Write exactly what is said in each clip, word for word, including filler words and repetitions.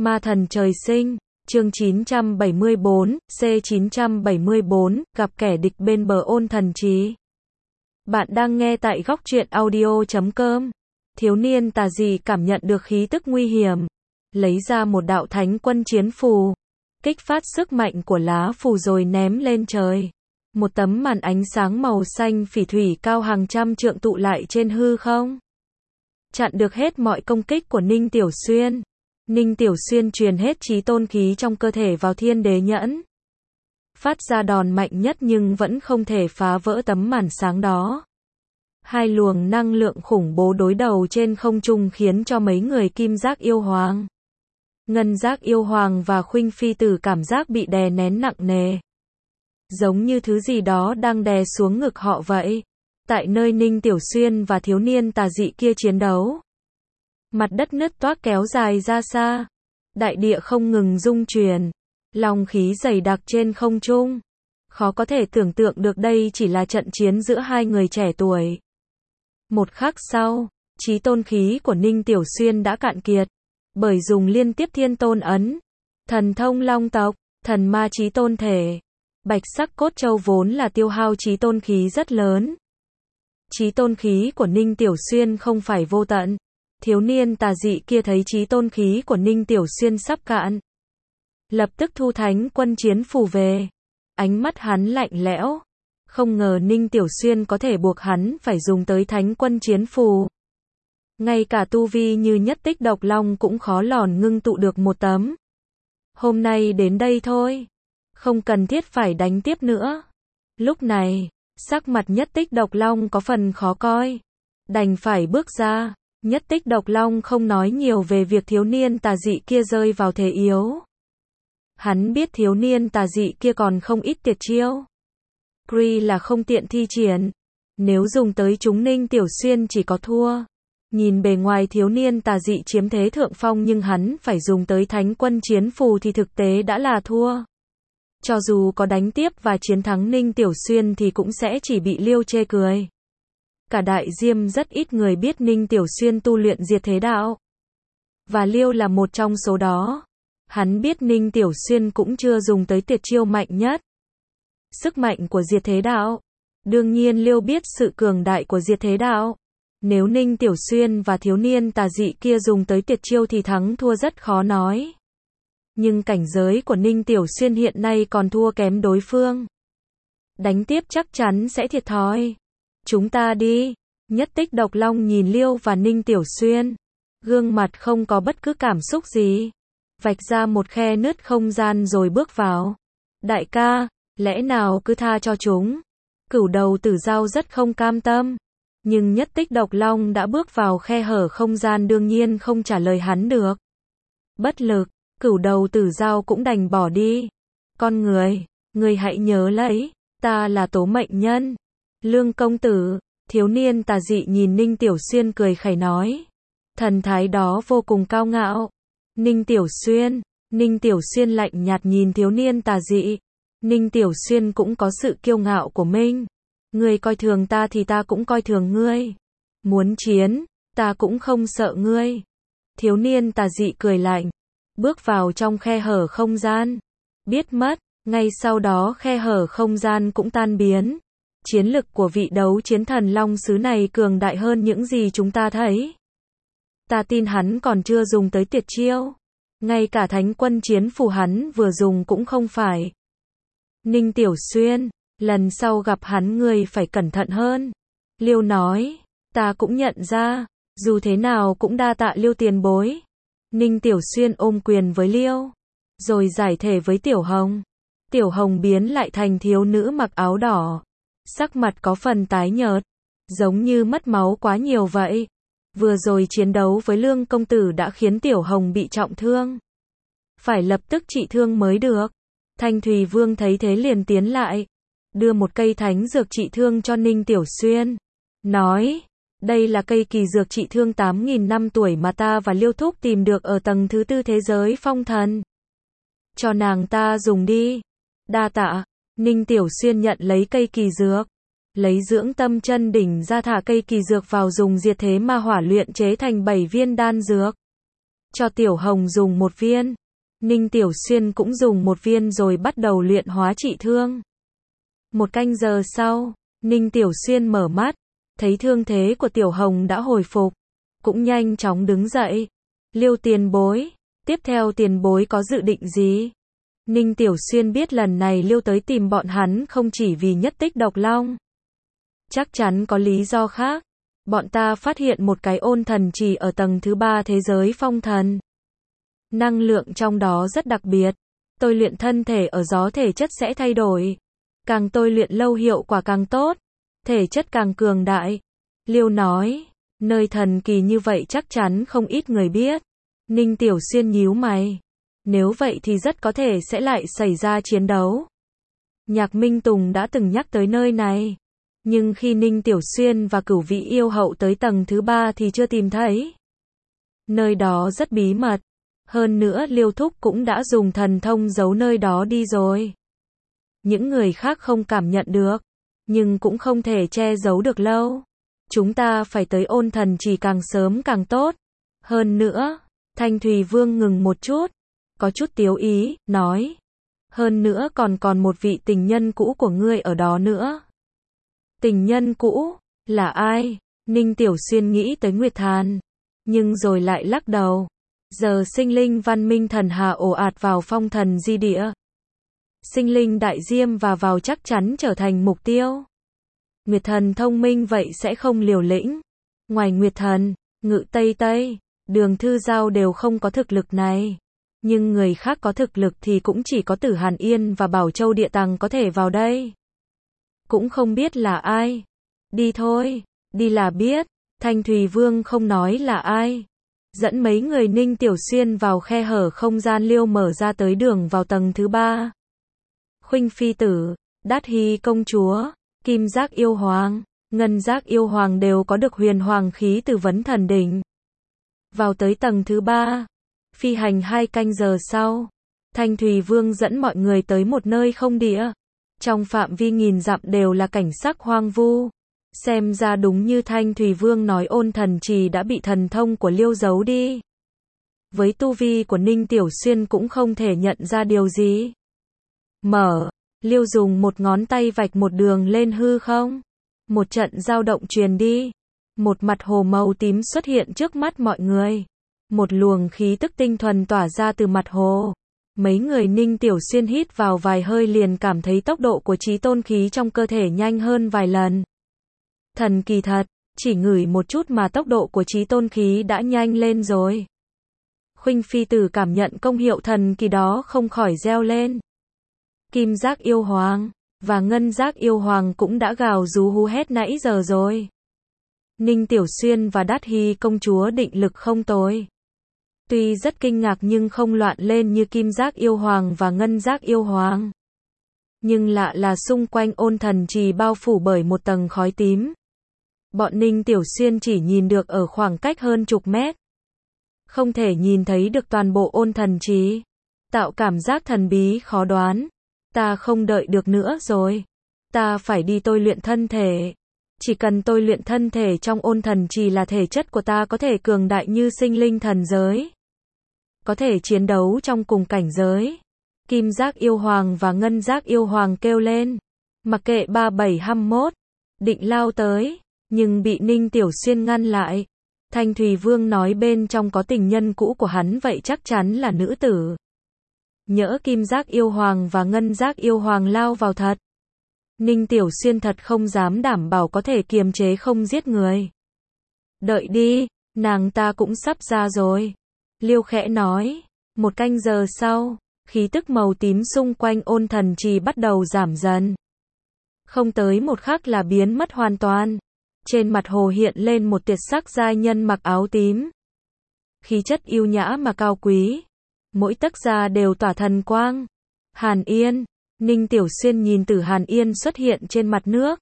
Ma thần trời sinh, chương chín trăm bảy mươi bốn, C chín trăm bảy mươi bốn, gặp kẻ địch bên bờ ôn thần trí. Bạn đang nghe tại góc truyện audio chấm com. Thiếu niên tà dị cảm nhận được khí tức nguy hiểm, lấy ra một đạo thánh quân chiến phù, kích phát sức mạnh của lá phù rồi ném lên trời. Một tấm màn ánh sáng màu xanh phỉ thủy cao hàng trăm trượng tụ lại trên hư không, chặn được hết mọi công kích của Ninh Tiểu Xuyên. Ninh Tiểu Xuyên truyền hết chí tôn khí trong cơ thể vào thiên đế nhẫn, phát ra đòn mạnh nhất nhưng vẫn không thể phá vỡ tấm màn sáng đó. Hai luồng năng lượng khủng bố đối đầu trên không trung khiến cho mấy người Kim Giác Yêu Hoàng, Ngân Giác Yêu Hoàng và Khuynh Phi Tử cảm giác bị đè nén nặng nề, giống như thứ gì đó đang đè xuống ngực họ vậy. Tại nơi Ninh Tiểu Xuyên và thiếu niên tà dị kia chiến đấu, mặt đất nứt toác kéo dài ra xa, đại địa không ngừng rung chuyển, long khí dày đặc trên không trung. Khó có thể tưởng tượng được đây chỉ là trận chiến giữa hai người trẻ tuổi. Một khắc sau, chí tôn khí của Ninh Tiểu Xuyên đã cạn kiệt, bởi dùng liên tiếp thiên tôn ấn, thần thông long tộc, thần ma chí tôn thể, bạch sắc cốt châu vốn là tiêu hao chí tôn khí rất lớn. Chí tôn khí của Ninh Tiểu Xuyên không phải vô tận. Thiếu niên tà dị kia thấy chí tôn khí của Ninh Tiểu Xuyên sắp cạn, lập tức thu thánh quân chiến phù về. Ánh mắt hắn lạnh lẽo, không ngờ Ninh Tiểu Xuyên có thể buộc hắn phải dùng tới thánh quân chiến phù. Ngay cả tu vi như nhất tích độc long cũng khó lòn ngưng tụ được một tấm. Hôm nay đến đây thôi, không cần thiết phải đánh tiếp nữa. Lúc này, sắc mặt nhất tích độc long có phần khó coi, đành phải bước ra. Nhất tích độc long không nói nhiều về việc thiếu niên tà dị kia rơi vào thế yếu. Hắn biết thiếu niên tà dị kia còn không ít tuyệt chiêu, Kree là không tiện thi triển. Nếu dùng tới chúng Ninh Tiểu Xuyên chỉ có thua. Nhìn bề ngoài thiếu niên tà dị chiếm thế thượng phong nhưng hắn phải dùng tới thánh quân chiến phù thì thực tế đã là thua. Cho dù có đánh tiếp và chiến thắng Ninh Tiểu Xuyên thì cũng sẽ chỉ bị Liêu chê cười. Cả Đại Diêm rất ít người biết Ninh Tiểu Xuyên tu luyện diệt thế đạo, và Liêu là một trong số đó. Hắn biết Ninh Tiểu Xuyên cũng chưa dùng tới tuyệt chiêu mạnh nhất, sức mạnh của diệt thế đạo. Đương nhiên Liêu biết sự cường đại của diệt thế đạo. Nếu Ninh Tiểu Xuyên và thiếu niên tà dị kia dùng tới tuyệt chiêu thì thắng thua rất khó nói. Nhưng cảnh giới của Ninh Tiểu Xuyên hiện nay còn thua kém đối phương. Đánh tiếp chắc chắn sẽ thiệt thòi. Chúng ta đi. Nhất tích độc long nhìn Liêu và Ninh Tiểu Xuyên, gương mặt không có bất cứ cảm xúc gì, vạch ra một khe nứt không gian rồi bước vào. Đại ca, lẽ nào cứ tha cho chúng? Cửu đầu tử dao rất không cam tâm, nhưng nhất tích độc long đã bước vào khe hở không gian đương nhiên không trả lời hắn được. Bất lực, cửu đầu tử dao cũng đành bỏ đi. Con người, người hãy nhớ lấy, ta là Tố Mệnh Nhân. Lương công tử, thiếu niên tà dị nhìn Ninh Tiểu Xuyên cười khẩy nói. Thần thái đó vô cùng cao ngạo. Ninh Tiểu Xuyên, Ninh Tiểu Xuyên lạnh nhạt nhìn thiếu niên tà dị. Ninh Tiểu Xuyên cũng có sự kiêu ngạo của mình. Ngươi coi thường ta thì ta cũng coi thường ngươi. Muốn chiến, ta cũng không sợ ngươi. Thiếu niên tà dị cười lạnh, bước vào trong khe hở không gian. Biết mất, ngay sau đó khe hở không gian cũng tan biến. Chiến lực của vị đấu chiến thần long sứ này cường đại hơn những gì chúng ta thấy. Ta tin hắn còn chưa dùng tới tuyệt chiêu. Ngay cả thánh quân chiến phù hắn vừa dùng cũng không phải. Ninh Tiểu Xuyên, lần sau gặp hắn ngươi phải cẩn thận hơn. Liêu nói, ta cũng nhận ra, dù thế nào cũng đa tạ Liêu tiền bối. Ninh Tiểu Xuyên ôm quyền với Liêu, rồi giải thể với Tiểu Hồng. Tiểu Hồng biến lại thành thiếu nữ mặc áo đỏ, sắc mặt có phần tái nhợt, giống như mất máu quá nhiều vậy. Vừa rồi chiến đấu với Lương công tử đã khiến Tiểu Hồng bị trọng thương, phải lập tức trị thương mới được. Thanh Thùy Vương thấy thế liền tiến lại, đưa một cây thánh dược trị thương cho Ninh Tiểu Xuyên, nói, đây là cây kỳ dược trị thương tám nghìn năm tuổi mà ta và Liêu Thúc tìm được ở tầng thứ tư thế giới phong thần. Cho nàng ta dùng đi. Đa tạ. Ninh Tiểu Xuyên nhận lấy cây kỳ dược, lấy dưỡng tâm chân đỉnh ra thả cây kỳ dược vào dùng diệt thế ma hỏa luyện chế thành bảy viên đan dược. cho Tiểu Hồng dùng một viên. Ninh Tiểu Xuyên cũng dùng một viên rồi bắt đầu luyện hóa trị thương. Một canh giờ sau, Ninh Tiểu Xuyên mở mắt, thấy thương thế của Tiểu Hồng đã hồi phục, cũng nhanh chóng đứng dậy. Liêu tiền bối, tiếp theo tiền bối có dự định gì? Ninh Tiểu Xuyên biết lần này Liêu tới tìm bọn hắn không chỉ vì nhất tích độc long. Chắc chắn có lý do khác. Bọn ta phát hiện một cái ôn thần trì ở tầng thứ ba thế giới phong thần. Năng lượng trong đó rất đặc biệt. Tôi luyện thân thể ở gió thể chất sẽ thay đổi. Càng tôi luyện lâu hiệu quả càng tốt. Thể chất càng cường đại. Liêu nói, nơi thần kỳ như vậy chắc chắn không ít người biết. Ninh Tiểu Xuyên nhíu mày. Nếu vậy thì rất có thể sẽ lại xảy ra chiến đấu. Nhạc Minh Tùng đã từng nhắc tới nơi này. Nhưng khi Ninh Tiểu Xuyên và Cửu Vị Yêu Hậu tới tầng thứ ba thì chưa tìm thấy. Nơi đó rất bí mật. Hơn nữa Liêu Thúc cũng đã dùng thần thông giấu nơi đó đi rồi. Những người khác không cảm nhận được. Nhưng cũng không thể che giấu được lâu. Chúng ta phải tới ôn thần chỉ càng sớm càng tốt. Hơn nữa, Thanh Thùy Vương ngừng một chút. Có chút tiếu ý, nói. Hơn nữa còn còn một vị tình nhân cũ của ngươi ở đó nữa. Tình nhân cũ, là ai? Ninh Tiểu Xuyên nghĩ tới Nguyệt Thàn. Nhưng rồi lại lắc đầu. Giờ sinh linh văn minh thần hà ồ ạt vào phong thần di địa. Sinh linh đại diêm và vào chắc chắn trở thành mục tiêu. Nguyệt Thần thông minh vậy sẽ không liều lĩnh. Ngoài Nguyệt Thần, Ngự Tây Tây, Đường Thư Giao đều không có thực lực này. Nhưng người khác có thực lực thì cũng chỉ có Tử Hàn Yên và Bảo Châu Địa Tàng có thể vào đây. Cũng không biết là ai. Đi thôi, đi là biết. Thanh Thùy Vương không nói là ai. Dẫn mấy người Ninh Tiểu Xuyên vào khe hở không gian Liêu mở ra tới đường vào tầng thứ ba. Khuynh Phi Tử, Đát Hy Công Chúa, Kim Giác Yêu Hoàng, Ngân Giác Yêu Hoàng đều có được huyền hoàng khí từ Vấn Thần Đỉnh. Vào tới tầng thứ ba, phi hành hai canh giờ sau, Thanh Thùy Vương dẫn mọi người tới một nơi không địa. Trong phạm vi nghìn dặm đều là cảnh sắc hoang vu. Xem ra đúng như Thanh Thùy Vương nói ôn thần trì đã bị thần thông của Liêu giấu đi. Với tu vi của Ninh Tiểu Xuyên cũng không thể nhận ra điều gì. Mở, Liêu dùng một ngón tay vạch một đường lên hư không. Một trận dao động truyền đi. Một mặt hồ màu tím xuất hiện trước mắt mọi người. Một luồng khí tức tinh thuần tỏa ra từ mặt hồ. Mấy người Ninh Tiểu Xuyên hít vào vài hơi liền cảm thấy tốc độ của chí tôn khí trong cơ thể nhanh hơn vài lần. Thần kỳ thật, chỉ ngửi một chút mà tốc độ của chí tôn khí đã nhanh lên rồi. Khuynh Phi Tử cảm nhận công hiệu thần kỳ đó không khỏi reo lên. Kim Giác Yêu Hoàng và Ngân Giác Yêu Hoàng cũng đã gào rú hú hét nãy giờ rồi. Ninh Tiểu Xuyên và Đát Hy Công Chúa định lực không tồi. Tuy rất kinh ngạc nhưng không loạn lên như Kim Giác Yêu Hoàng và Ngân Giác Yêu Hoàng. Nhưng lạ là xung quanh ôn thần trì bao phủ bởi một tầng khói tím. Bọn Ninh Tiểu Xuyên chỉ nhìn được ở khoảng cách hơn chục mét. Không thể nhìn thấy được toàn bộ ôn thần trì. Tạo cảm giác thần bí khó đoán. Ta không đợi được nữa rồi. Ta phải đi tôi luyện thân thể. Chỉ cần tôi luyện thân thể trong ôn thần trì là thể chất của ta có thể cường đại như sinh linh thần giới. Có thể chiến đấu trong cùng cảnh giới. Kim Giác Yêu Hoàng và Ngân Giác Yêu Hoàng kêu lên. Mặc kệ ba bảy hai mốt. Định lao tới. Nhưng bị Ninh Tiểu Xuyên ngăn lại. Thanh Thùy Vương nói bên trong có tình nhân cũ của hắn vậy chắc chắn là nữ tử. Nhỡ Kim Giác Yêu Hoàng và Ngân Giác Yêu Hoàng lao vào thật. Ninh Tiểu Xuyên thật không dám đảm bảo có thể kiềm chế không giết người. Đợi đi, nàng ta cũng sắp ra rồi. Liêu khẽ nói. Một canh giờ sau, khí tức màu tím xung quanh ôn thần trì bắt đầu giảm dần. Không tới một khắc là biến mất hoàn toàn. Trên mặt hồ hiện lên một tuyệt sắc giai nhân mặc áo tím. Khí chất yêu nhã mà cao quý. Mỗi tấc da đều tỏa thần quang. Hàn Yên. Ninh Tiểu Xuyên nhìn Tử Hàn Yên xuất hiện trên mặt nước.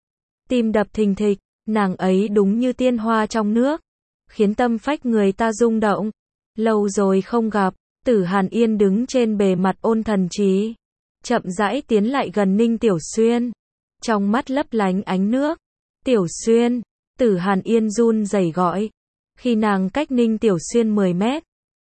Tim đập thình thịch, nàng ấy đúng như tiên hoa trong nước. Khiến tâm phách người ta rung động. Lâu rồi không gặp, Tử Hàn Yên đứng trên bề mặt ôn thần trì. Chậm rãi tiến lại gần Ninh Tiểu Xuyên. Trong mắt lấp lánh ánh nước. Tiểu Xuyên, Tử Hàn Yên run rẩy gọi. Khi nàng cách Ninh Tiểu Xuyên mười mét,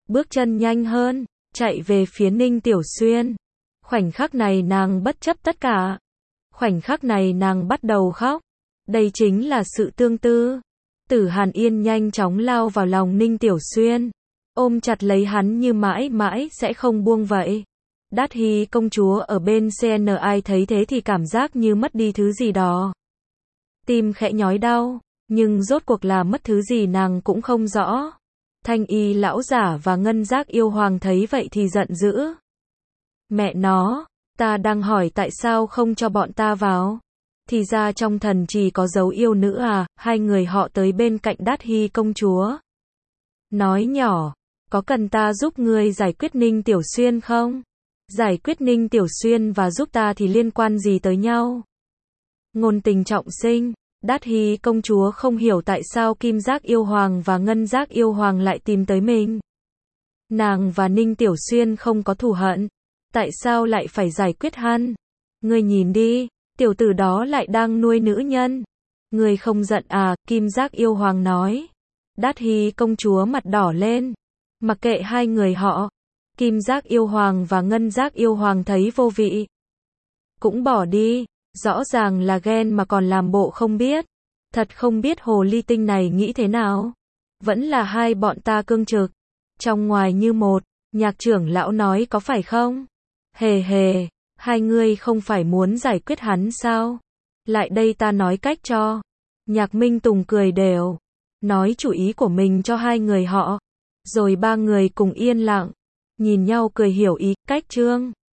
bước chân nhanh hơn, chạy về phía Ninh Tiểu Xuyên. Khoảnh khắc này nàng bất chấp tất cả. Khoảnh khắc này nàng bắt đầu khóc. Đây chính là sự tương tư. Tử Hàn Yên nhanh chóng lao vào lòng Ninh Tiểu Xuyên, ôm chặt lấy hắn như mãi mãi sẽ không buông vậy. Đát Hy công chúa ở bên xê en ai thấy thế thì cảm giác như mất đi thứ gì đó. Tim khẽ nhói đau, nhưng rốt cuộc là mất thứ gì nàng cũng không rõ. Thanh Y lão giả và Ngân Giác yêu hoàng thấy vậy thì giận dữ. Mẹ nó, ta đang hỏi tại sao không cho bọn ta vào. Thì ra trong thần trì có dấu yêu nữ à. Hai người họ tới bên cạnh Đát Hy công chúa, nói nhỏ, có cần ta giúp ngươi giải quyết Ninh Tiểu Xuyên không? Giải quyết Ninh Tiểu Xuyên và giúp ta thì liên quan gì tới nhau? Ngôn tình trọng sinh. Đát Hy công chúa không hiểu tại sao Kim Giác yêu hoàng và Ngân Giác yêu hoàng lại tìm tới mình. Nàng và Ninh Tiểu Xuyên không có thù hận, tại sao lại phải giải quyết hắn? Ngươi nhìn đi, tiểu tử đó lại đang nuôi nữ nhân. Ngươi không giận à? Kim Giác yêu hoàng nói. Đát Hy công chúa mặt đỏ lên. Mặc kệ hai người họ, Kim Giác yêu hoàng và Ngân Giác yêu hoàng thấy vô vị, cũng bỏ đi. Rõ ràng là ghen mà còn làm bộ không biết. Thật không biết hồ ly tinh này nghĩ thế nào. Vẫn là hai bọn ta cương trực, trong ngoài như một. Nhạc trưởng lão nói có phải không? Hề hề, hai ngươi không phải muốn giải quyết hắn sao? Lại đây ta nói cách cho. Nhạc Minh Tùng cười đều, nói chủ ý của mình cho hai người họ. Rồi ba người cùng yên lặng, nhìn nhau cười hiểu ý. Cách chương